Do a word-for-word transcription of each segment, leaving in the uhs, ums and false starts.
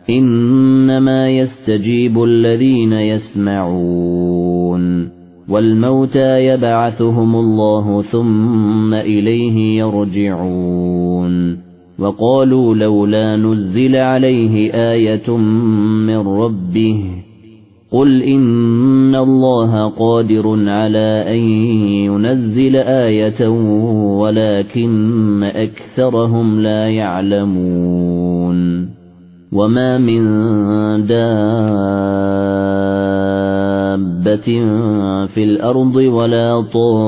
إنما يستجيب الذين يسمعون والموتى يبعثهم الله ثم إليه يرجعون وقالوا لولا نزل عليه آية من ربه قل إن الله قادر على أن ينزل آية ولكن أكثرهم لا يعلمون وما من دابة في الأرض ولا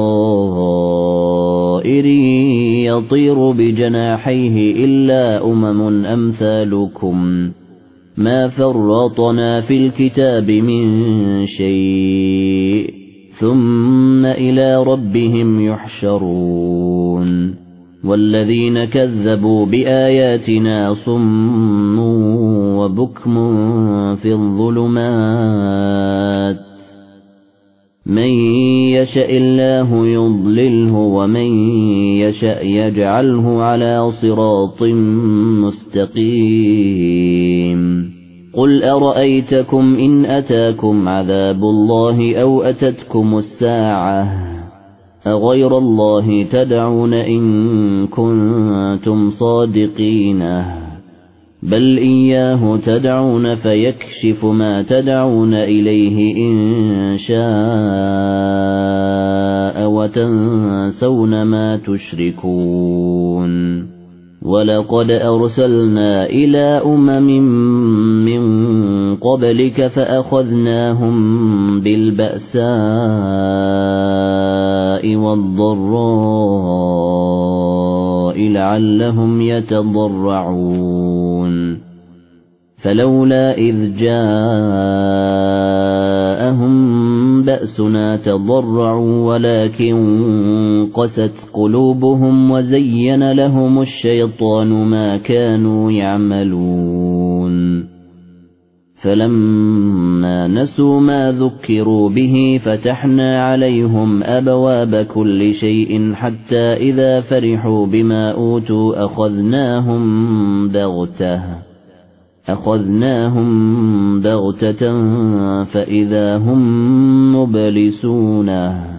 طائر يطير بجناحيه إلا أمم أمثالكم ما فرطنا في الكتاب من شيء ثم إلى ربهم يحشرون والذين كذبوا بآياتنا صم وبكم في الظلمات من يشاء الله يضلله ومن يشاء يجعله على صراط مستقيم قل أرأيتكم إن أتاكم عذاب الله أو أتتكم الساعة أغير الله تدعون إن كنتم صادقين بل إياه تدعون فيكشف ما تدعون إليه إن شاء وتنسون ما تشركون ولقد أرسلنا إلى أمم من قبلك فأخذناهم بالبأساء والضراء لعلهم يتضرعون فلولا إذ جاءهم بأسنا تضرعوا ولكن قست قلوبهم وزين لهم الشيطان ما كانوا يعملون فلما نسوا ما ذكروا به فتحنا عليهم أبواب كل شيء حتى إذا فرحوا بما أوتوا أخذناهم بغتة أخذناهم بغتة فإذا هم مبلسون